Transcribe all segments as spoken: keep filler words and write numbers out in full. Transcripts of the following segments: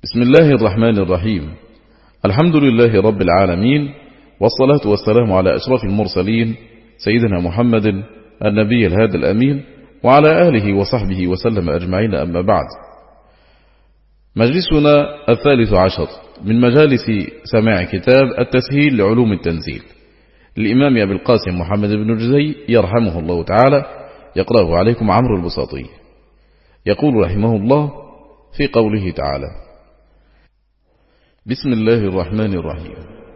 بسم الله الرحمن الرحيم. الحمد لله رب العالمين، والصلاة والسلام على أشرف المرسلين سيدنا محمد النبي الهادي الأمين، وعلى آله وصحبه وسلم أجمعين، أما بعد. مجلسنا الثالث عشر من مجالس سماع كتاب التسهيل لعلوم التنزيل للإمام أبي القاسم محمد بن جزي يرحمه الله تعالى، يقرأه عليكم عمرو البساطي. يقول رحمه الله في قوله تعالى: بسم الله الرحمن الرحيم.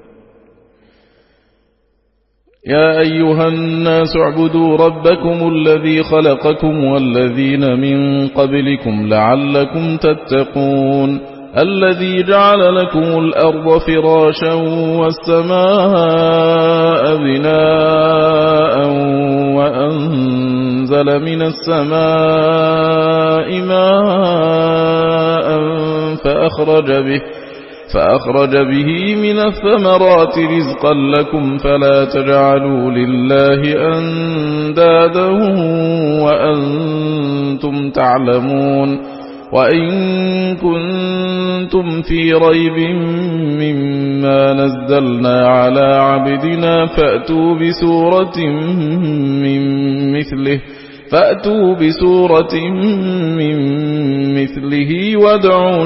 يا أيها الناس اعبدوا ربكم الذي خلقكم والذين من قبلكم لعلكم تتقون، الذي جعل لكم الأرض فراشا والسماء بناء وأنزل من السماء ماء فأخرج به فأخرج به من الثمرات رزقا لكم، فلا تجعلوا لله أندادا وأنتم تعلمون. وإن كنتم في ريب مما نزلنا على عبدنا فأتوا بسورة من مثله فأتوا بسورة من مثله وادعوا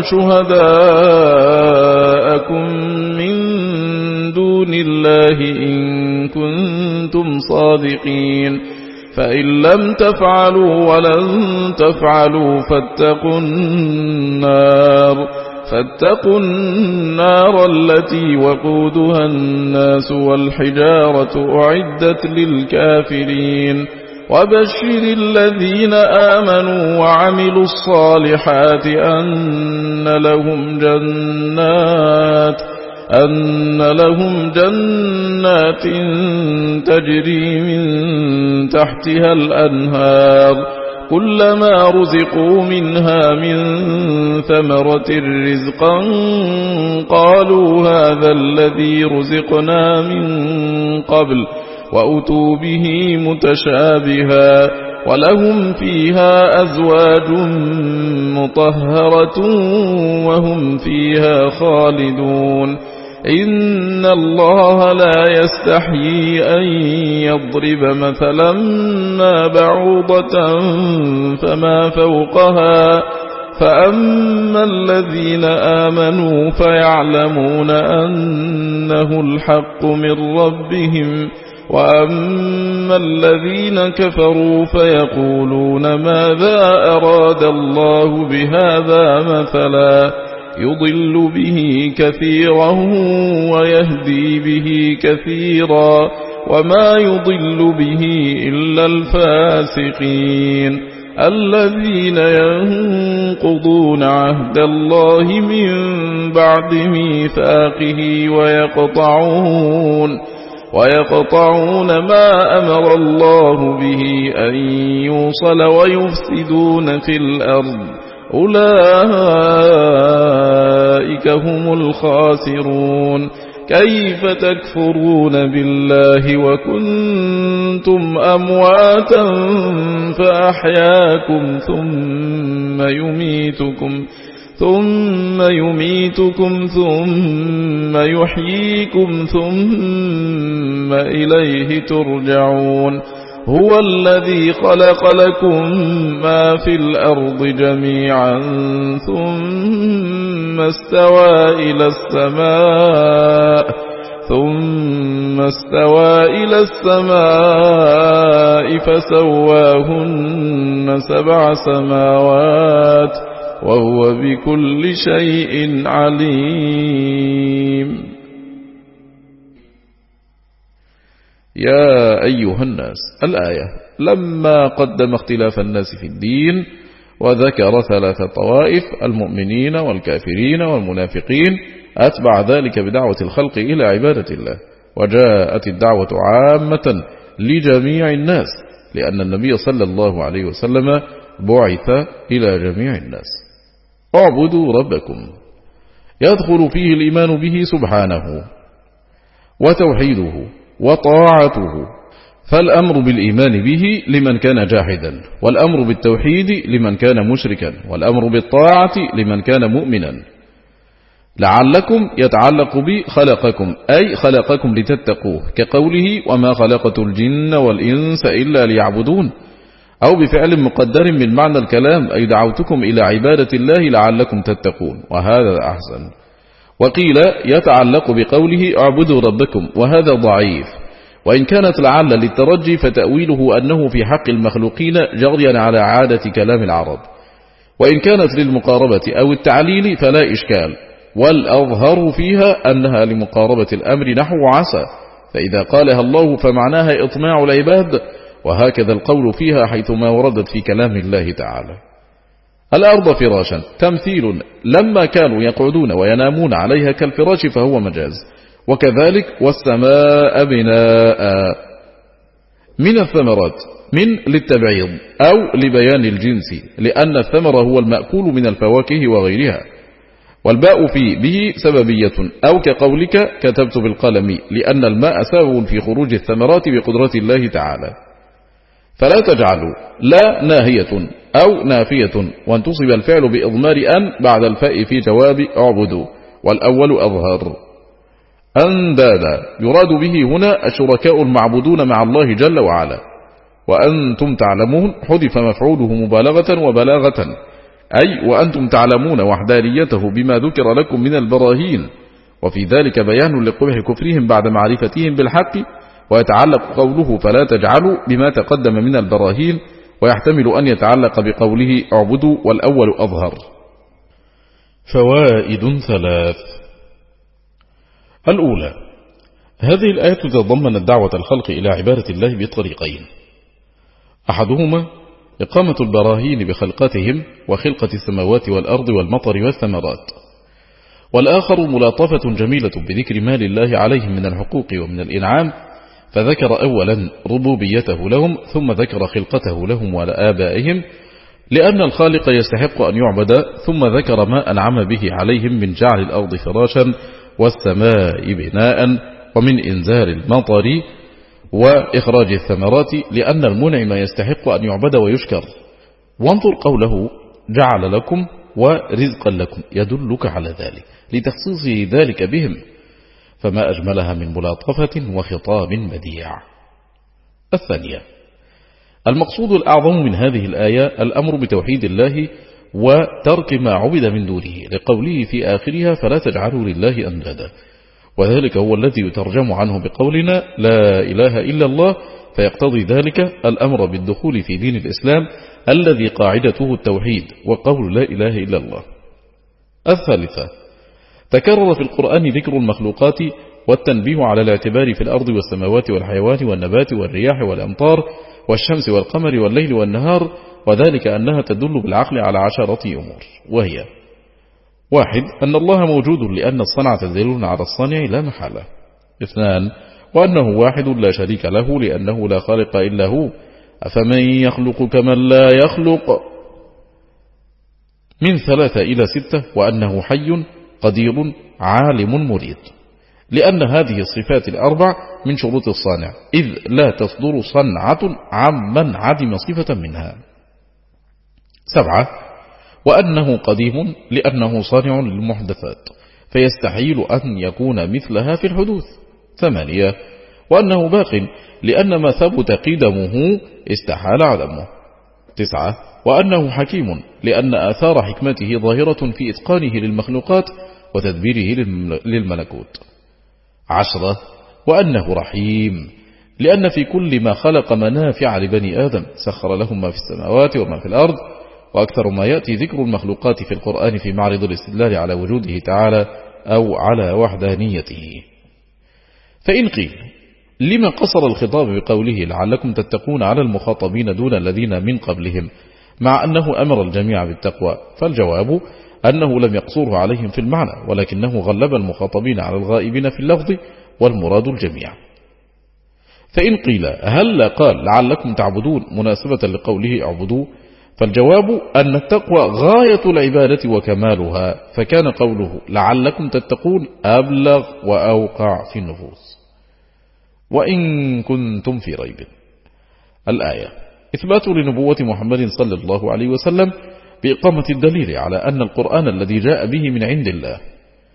شهداءكم من دون الله إن كنتم صادقين، فإن لم تفعلوا ولن تفعلوا فاتقوا النار فاتقوا النار التي وقودها الناس والحجارة أعدت للكافرين. وبشر الذين آمنوا وعملوا الصالحات أن لهم جنات أن لهم جنات تجري من تحتها الأنهار، كلما رزقوا منها من ثمرة رزقا قالوا هذا الذي رزقنا من قبل وأتوا به متشابها، ولهم فيها أزواج مطهرة وهم فيها خالدون. إن الله لا يستحيي أن يضرب مثلا ما بعوضة فما فوقها، فأما الذين آمنوا فيعلمون أنه الحق من ربهم، وأما الذين كفروا فيقولون ماذا أراد الله بهذا مثلا، يضل به كثيرا ويهدي به كثيرا، وما يضل به إلا الفاسقين الذين ينقضون عهد الله من بعد ميثاقه ويقطعون ويقطعون ما أمر الله به أن يوصل ويفسدون في الأرض، أولئك هم الخاسرون. كيف تكفرون بالله وكنتم أمواتا فأحياكم ثم يميتكم ثم يميتكم ثم يحييكم ثم إليه ترجعون. هو الذي خلق لكم ما في الأرض جميعا ثم استوى إلى السماء ثم استوى إلى السماء فسواهن سبع سماوات وهو بكل شيء عليم. يا أيها الناس الآية لما قدم اختلاف الناس في الدين وذكر ثلاث طوائف: المؤمنين والكافرين والمنافقين، أتبع ذلك بدعوة الخلق إلى عبادة الله، وجاءت الدعوة عامة لجميع الناس، لأن النبي صلى الله عليه وسلم بعث إلى جميع الناس. اعبدوا ربكم يدخل فيه الإيمان به سبحانه وتوحيده وطاعته، فالأمر بالإيمان به لمن كان جاحدا، والأمر بالتوحيد لمن كان مشركا، والأمر بالطاعة لمن كان مؤمنا. لعلكم يتعلق بخلقكم أي خلقكم لتتقوه، كقوله وما خلقت الجن والإنس إلا ليعبدون، أو بفعل مقدر من معنى الكلام أي دعوتكم إلى عبادة الله لعلكم تتقون، وهذا أحسن. وقيل يتعلق بقوله اعبدوا ربكم، وهذا ضعيف، وإن كانت لعل للترجي فتأويله أنه في حق المخلوقين جريا على عادة كلام العرب، وإن كانت للمقاربة أو التعليل فلا إشكال، والأظهر فيها أنها لمقاربة الأمر نحو عسى، فإذا قالها الله فمعناها إطماع العباد، وهكذا القول فيها حيثما وردت في كلام الله تعالى. الأرض فراشا تمثيل، لما كانوا يقعدون وينامون عليها كالفراش فهو مجاز، وكذلك والسماء بناء. من الثمرات من للتبعيض أو لبيان الجنس، لأن الثمر هو المأكول من الفواكه وغيرها، والباء في به سببية، أو كقولك كتبت بالقلم، لأن الماء سبب في خروج الثمرات بقدرة الله تعالى. فلا تجعلوا لا ناهية أو نافية، وانتصب الفعل بإضمار أن بعد الفاء في جواب اعبدوا، والأول أظهر. أندادا يراد به هنا الشركاء المعبودون مع الله جل وعلا، وأنتم تعلمون حذف مفعوله مبالغة وبلاغة، أي وأنتم تعلمون وحدانيته بما ذكر لكم من البراهين، وفي ذلك بيان لقبح كفرهم بعد معرفتهم بالحق. ويتعلق قوله فلا تجعلوا بما تقدم من البراهين، ويحتمل أن يتعلق بقوله اعبدوا، والأول أظهر. فوائد ثلاث. الأولى، هذه الآية تتضمن دعوة الخلق إلى عبادة الله بطريقين: أحدهما إقامة البراهين بخلقتهم وخلقة السماوات والأرض والمطر والثمرات، والآخر ملاطفة جميلة بذكر مال الله عليهم من الحقوق ومن الإنعام، فذكر أولا ربوبيته لهم، ثم ذكر خلقته لهم ولآبائهم، لأن الخالق يستحق أن يعبد، ثم ذكر ما أنعم به عليهم من جعل الأرض فراشا والسماء بناء ومن إنزال المطر وإخراج الثمرات، لأن المنعم يستحق أن يعبد ويشكر. وانظر قوله جعل لكم ورزقا لكم يدلك على ذلك لتخصيصه ذلك بهم، فما أجملها من ملاطفة وخطاب بديع. الثانية، المقصود الأعظم من هذه الآية الأمر بتوحيد الله وترك ما عبد من دونه، لقوله في آخرها فلا تجعلوا لله أندادا، وذلك هو الذي يترجم عنه بقولنا لا إله إلا الله، فيقتضي ذلك الأمر بالدخول في دين الإسلام الذي قاعدته التوحيد وقول لا إله إلا الله. الثالثة، تكرر في القرآن ذكر المخلوقات والتنبيه على الاعتبار في الأرض والسماوات والحيوان والنبات والرياح والأمطار والشمس والقمر والليل والنهار، وذلك أنها تدل بالعقل على عشرة أمور، وهي: واحد، أن الله موجود لأن الصنعة دليل على الصانع لا محالة. اثنان، وأنه واحد لا شريك له لأنه لا خالق إلا هو، أفمن يخلق كمن لا يخلق. من ثلاثة إلى ستة، وأنه حي قدير عالم مريد، لأن هذه الصفات الأربع من شروط الصانع، إذ لا تصدر صنعة عمن عدم صفة منها. سبعة، وأنه قديم لأنه صانع للمحدثات، فيستحيل أن يكون مثلها في الحدوث. ثمانية، وأنه باق لأن ما ثبت قدمه استحال عدمه. تسعة، وأنه حكيم لأن آثار حكمته ظاهرة في إتقانه للمخلوقات وتدبيره للملكوت. عشرة، وأنه رحيم لأن في كل ما خلق منافع لبني آدم، سخر لهم ما في السماوات وما في الأرض. وأكثر ما يأتي ذكر المخلوقات في القرآن في معرض الاستدلال على وجوده تعالى أو على وحدانيته. فإن قيل لما قصر الخطاب بقوله لعلكم تتقون على المخاطبين دون الذين من قبلهم، مع أنه أمر الجميع بالتقوى؟ فالجواب أنه لم يقصره عليهم في المعنى، ولكنه غلب المخاطبين على الغائبين في اللفظ، والمراد الجميع. فإن قيل هل قال لعلكم تعبدون مناسبة لقوله اعبدوا؟ فالجواب أن التقوى غاية العبادة وكمالها، فكان قوله لعلكم تتقون أبلغ وأوقع في النفوس. وإن كنتم في ريب. الآية إثبات لنبوة محمد صلى الله عليه وسلم بإقامة الدليل على أن القرآن الذي جاء به من عند الله،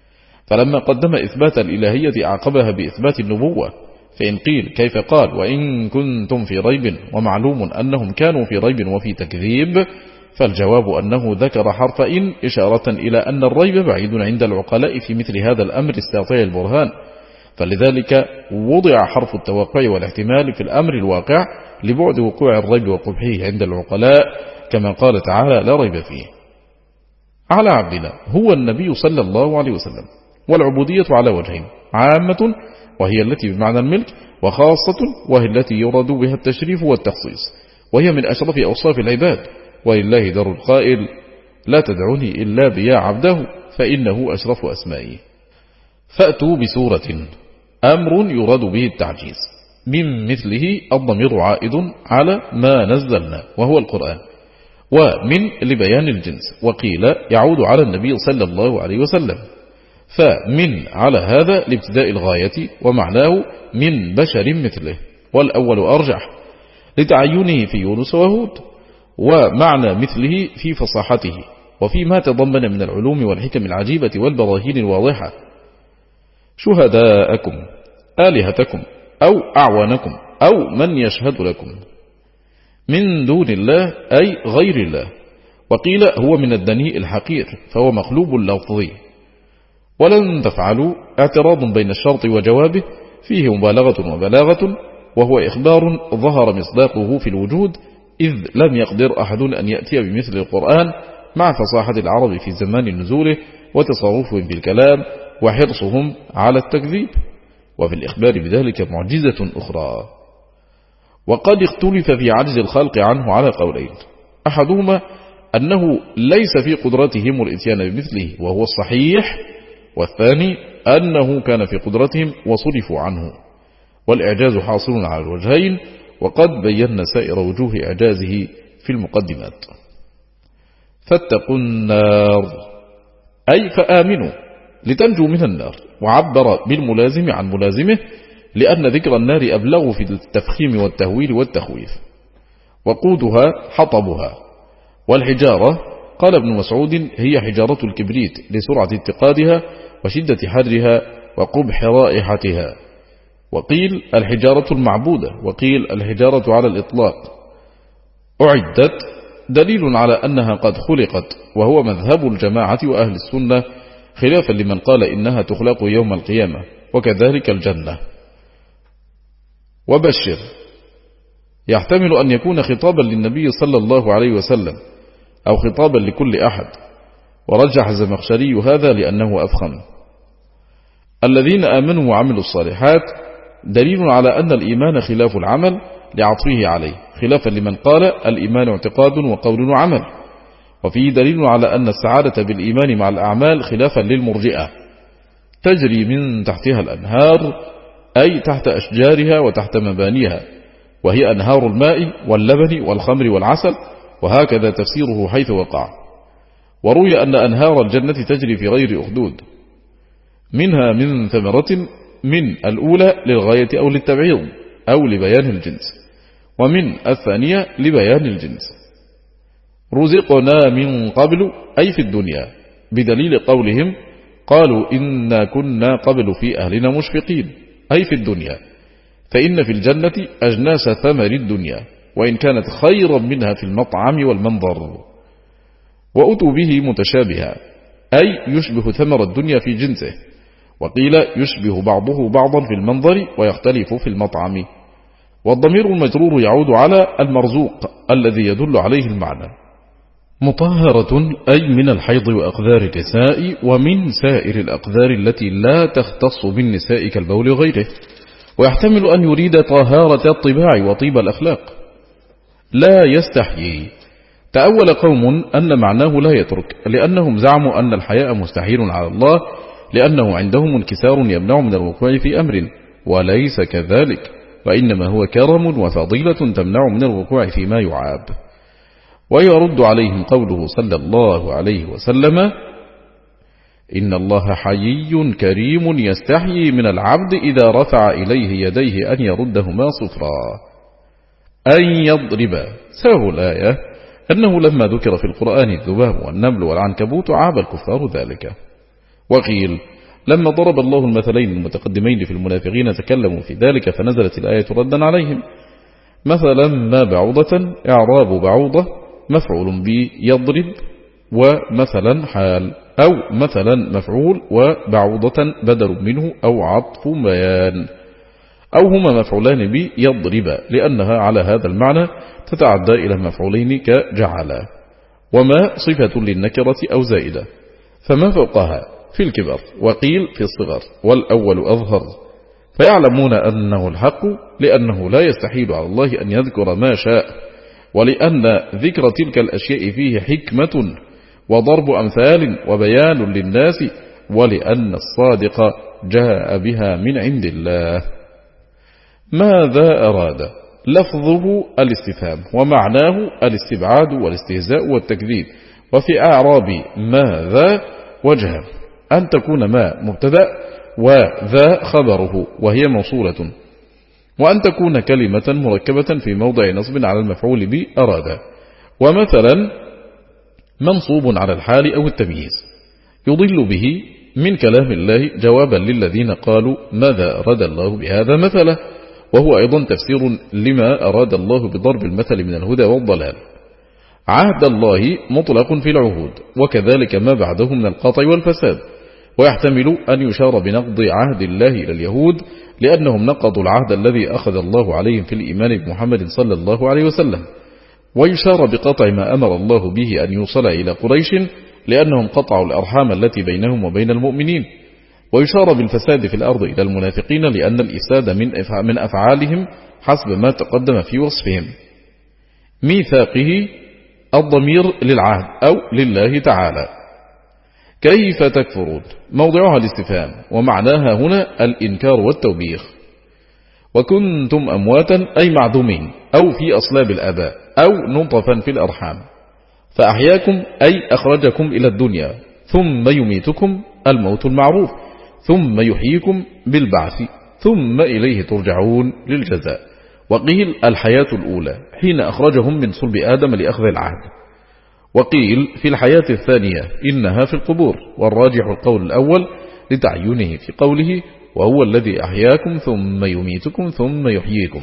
فلما قدم إثبات الإلهية أعقبها بإثبات النبوة، فإن قيل كيف قال وإن كنتم في ريب ومعلوم أنهم كانوا في ريب وفي تكذيب، فالجواب أنه ذكر حرف إن إشارة إلى أن الريب بعيد عند العقلاء في مثل هذا الأمر الساطع البرهان، فلذلك وضع حرف التوقع والاحتمال في الأمر الواقع لبعد وقوع الريب وقبحه عند العقلاء، كما قال تعالى لا ريب فيه. على عبدنا هو النبي صلى الله عليه وسلم، والعبودية على وجهين: عامة وهي التي بمعنى الملك، وخاصة وهي التي يراد بها التشريف والتخصيص، وهي من أشرف أوصاف العباد. ولله در القائل لا تدعوني إلا بيا عبده فإنه أشرف أسمائه. فأتوا بسورة، أمر يراد به التعجيز، من مثله الضمير عائد على ما نزلنا وهو القرآن، ومن لبيان الجنس، وقيل يعود على النبي صلى الله عليه وسلم، فمن على هذا لابتداء الغاية، ومعناه من بشر مثله، والأول أرجح لتعينه في يونس وهود، ومعنى مثله في فصاحته وفيما تضمن من العلوم والحكم العجيبة والبراهين الواضحة. شهداءكم آلهتكم أو أعوانكم أو من يشهد لكم من دون الله أي غير الله، وقيل هو من الدنيء الحقير فهو مقلوب اللفظي. ولن تفعلوا اعتراض بين الشرط وجوابه فيه مبالغة وبلاغة، وهو إخبار ظهر مصداقه في الوجود، إذ لم يقدر أحد أن يأتي بمثل القرآن مع فصاحة العرب في زمان نزوله وتصرفهم بالكلام وحرصهم على التكذيب، وفي الإخبار بذلك معجزة أخرى. وقد اختلف في عجز الخلق عنه على قولين: أحدهما أنه ليس في قدرتهم الإتيان بمثله وهو الصحيح، والثاني أنه كان في قدرتهم وصرفوا عنه، والإعجاز حاصل على الوجهين، وقد بينا سائر وجوه إعجازه في المقدمات. فاتقوا النار أي فآمنوا لتنجوا من النار، وعبر بالملازم عن ملازمه لأن ذكر النار أبلغ في التفخيم والتهويل والتخويف. وقودها حطبها، والحجارة قال ابن مسعود هي حجارة الكبريت لسرعة اتقادها وشدة حرها وقبح رائحتها، وقيل الحجارة المعبودة، وقيل الحجارة على الإطلاق. أعدت دليل على أنها قد خلقت، وهو مذهب الجماعة وأهل السنة، خلافا لمن قال إنها تخلق يوم القيامة، وكذلك الجنة. وبشر يحتمل أن يكون خطابا للنبي صلى الله عليه وسلم أو خطابا لكل أحد، ورجح الزمخشري هذا لأنه أفخم. الذين آمنوا وعملوا الصالحات دليل على أن الإيمان خلاف العمل لعطفه عليه، خلافا لمن قال الإيمان اعتقاد وقول وعمل. وفيه دليل على أن السعادة بالإيمان مع الأعمال خلافا للمرجئة، تجري من تحتها الأنهار أي تحت أشجارها وتحت مبانيها، وهي أنهار الماء واللبن والخمر والعسل، وهكذا تفسيره حيث وقع. وروي أن أنهار الجنة تجري في غير أخدود، منها من ثمرة، من الأولى للغاية أو للتبعيض أو لبيان الجنس، ومن الثانية لبيان الجنس. رزقنا من قبل أي في الدنيا، بدليل قولهم قالوا إنا كنا قبل في أهلنا مشفقين، أي في الدنيا، فإن في الجنة أجناس ثمر الدنيا، وإن كانت خيرا منها في المطعم والمنظر. وأتوا به متشابها أي يشبه ثمر الدنيا في جنسه، وقيل يشبه بعضه بعضا في المنظر ويختلف في المطعم. والضمير المجرور يعود على المرزوق الذي يدل عليه المعنى. مطهرة أي من الحيض وأقذار النساء ومن سائر الأقذار التي لا تختص بالنساء كالبول وغيره. ويحتمل أن يريد طهارة الطباع وطيب الأخلاق. لا يستحيي، تأول قوم أن معناه لا يترك، لأنهم زعموا أن الحياء مستحيل على الله، لأنه عندهم انكسار يمنع من الوقوع في أمر، وليس كذلك، وإنما هو كرم وفضيلة تمنع من الوقوع فيما يعاب. ويرد عليهم قوله صلى الله عليه وسلم إن الله حيي كريم يستحيي من العبد إذا رفع إليه يديه أن يردهما صفرا، أن يضرب. سبب الآية أنه لما ذكر في القرآن الذباب والنمل والعنكبوت عاب الكفار ذلك. وقيل لما ضرب الله المثلين المتقدمين في المنافقين تكلموا في ذلك فنزلت الآية ردا عليهم. مثلا ما بعوضة إعراب بعوضة مفعول به يضرب ومثلا حال، أو مثلا مفعول وبعوضة بدل منه أو عطف بيان، أو هما مفعولان به يضرب لأنها على هذا المعنى تتعدى إلى مفعولين كجعل. وما صفة للنكرة أو زائدة، فما فوقها في الكبر وقيل في الصغر، والأول أظهر، فيعلمون أنه الحق لأنه لا يستحيل على الله أن يذكر ما شاء، ولأن ذكر تلك الأشياء فيه حكمة وضرب أمثال وبيان للناس، ولأن الصادق جاء بها من عند الله. ماذا أراد؟ لفظه الاستفهام ومعناه الاستبعاد والاستهزاء والتكذيب. وفي أعراب ماذا وجه أن تكون ما مبتدأ وذا خبره وهي موصولة، وأن تكون كلمة مركبة في موضع نصب على المفعول به أراد. ومثلا منصوب على الحال أو التمييز يضل به من كلام الله جوابا للذين قالوا ماذا أراد الله بهذا مثلا، وهو أيضا تفسير لما أراد الله بضرب المثل من الهدى والضلال. عهد الله مطلق في العهود، وكذلك ما بعده من القطع والفساد، ويحتمل أن يشار بنقض عهد الله إلى اليهود لأنهم نقضوا العهد الذي أخذ الله عليهم في الإيمان بمحمد صلى الله عليه وسلم، ويشار بقطع ما أمر الله به أن يوصل إلى قريش لأنهم قطعوا الأرحام التي بينهم وبين المؤمنين، ويشار بالفساد في الأرض إلى المنافقين لأن الإفساد من أفعالهم حسب ما تقدم في وصفهم. ميثاقه الضمير للعهد أو لله تعالى. كيف تكفرون موضعها الاستفهام، ومعناها هنا الإنكار والتوبيخ. وكنتم أمواتا أي معدومين أو في أصلاب الآباء أو نطفا في الأرحام، فأحياكم أي أخرجكم إلى الدنيا، ثم يميتكم الموت المعروف، ثم يحييكم بالبعث، ثم إليه ترجعون للجزاء. وقيل الحياة الأولى حين أخرجهم من صلب آدم لأخذ العهد، وقيل في الحياة الثانية إنها في القبور، والراجح القول الأول لتعينه في قوله وهو الذي أحياكم ثم يميتكم ثم يحييكم.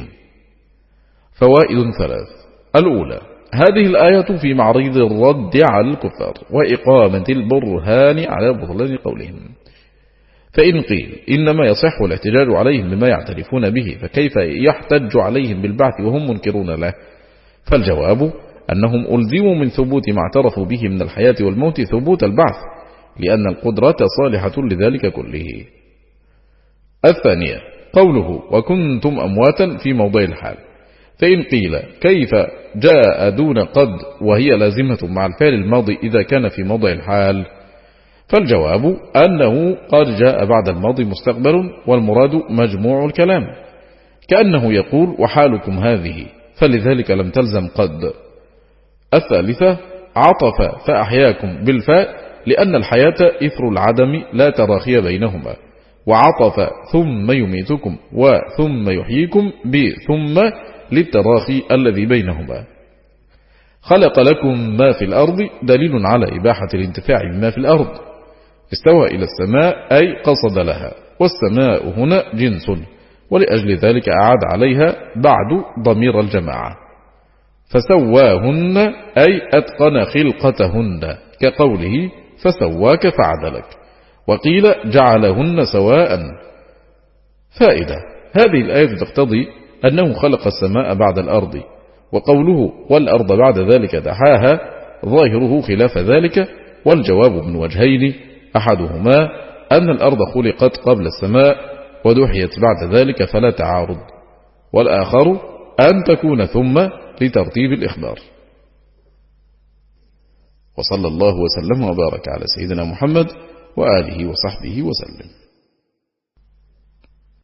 فوائد ثلاث. الأولى هذه الآية في معرض الرد على الكفار وإقامة البرهان على بطلان قولهم. فإن قيل إنما يصح الاحتجاج عليهم بما يعترفون به، فكيف يحتج عليهم بالبعث وهم منكرون له؟ فالجواب أنهم ألزموا من ثبوت ما اعترفوا به من الحياة والموت ثبوت البعث، لأن القدرة صالحة لذلك كله. الثانية قوله وكنتم أمواتا في موضع الحال. فإن قيل كيف جاء دون قد وهي لازمة مع الفعل الماضي إذا كان في موضع الحال؟ فالجواب أنه قد جاء بعد الماضي مستقبل، والمراد مجموع الكلام، كأنه يقول وحالكم هذه، فلذلك لم تلزم قد. الثالثة عطف فأحياكم بالفاء لأن الحياة إثر العدم لا تراخي بينهما، وعطف ثم يميتكم وثم يحييكم بثم للتراخي الذي بينهما. خلق لكم ما في الأرض دليل على إباحة الانتفاع بما في الأرض. استوى إلى السماء أي قصد لها، والسماء هنا جنس، ولأجل ذلك أعاد عليها بعد ضمير الجماعة. فسواهن أي أتقن خلقتهن، كقوله فسواك فعدلك، وقيل جعلهن سواء. فائدة: هذه الآية تقتضي أنه خلق السماء بعد الأرض، وقوله والأرض بعد ذلك دحاها ظاهره خلاف ذلك، والجواب من وجهين: أحدهما أن الأرض خلقت قبل السماء ودحيت بعد ذلك فلا تعارض، والآخر أن تكون ثم لترتيب الإخبار. وصلى الله وسلم وبارك على سيدنا محمد وآله وصحبه وسلم.